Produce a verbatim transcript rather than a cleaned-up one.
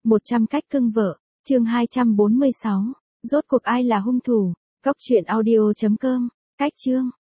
một trăm cách cưng vợ, chương hai trăm bốn mươi sáu. Rốt cuộc ai là hung thủ? Cóc truyện audio chấm com. Cách chương.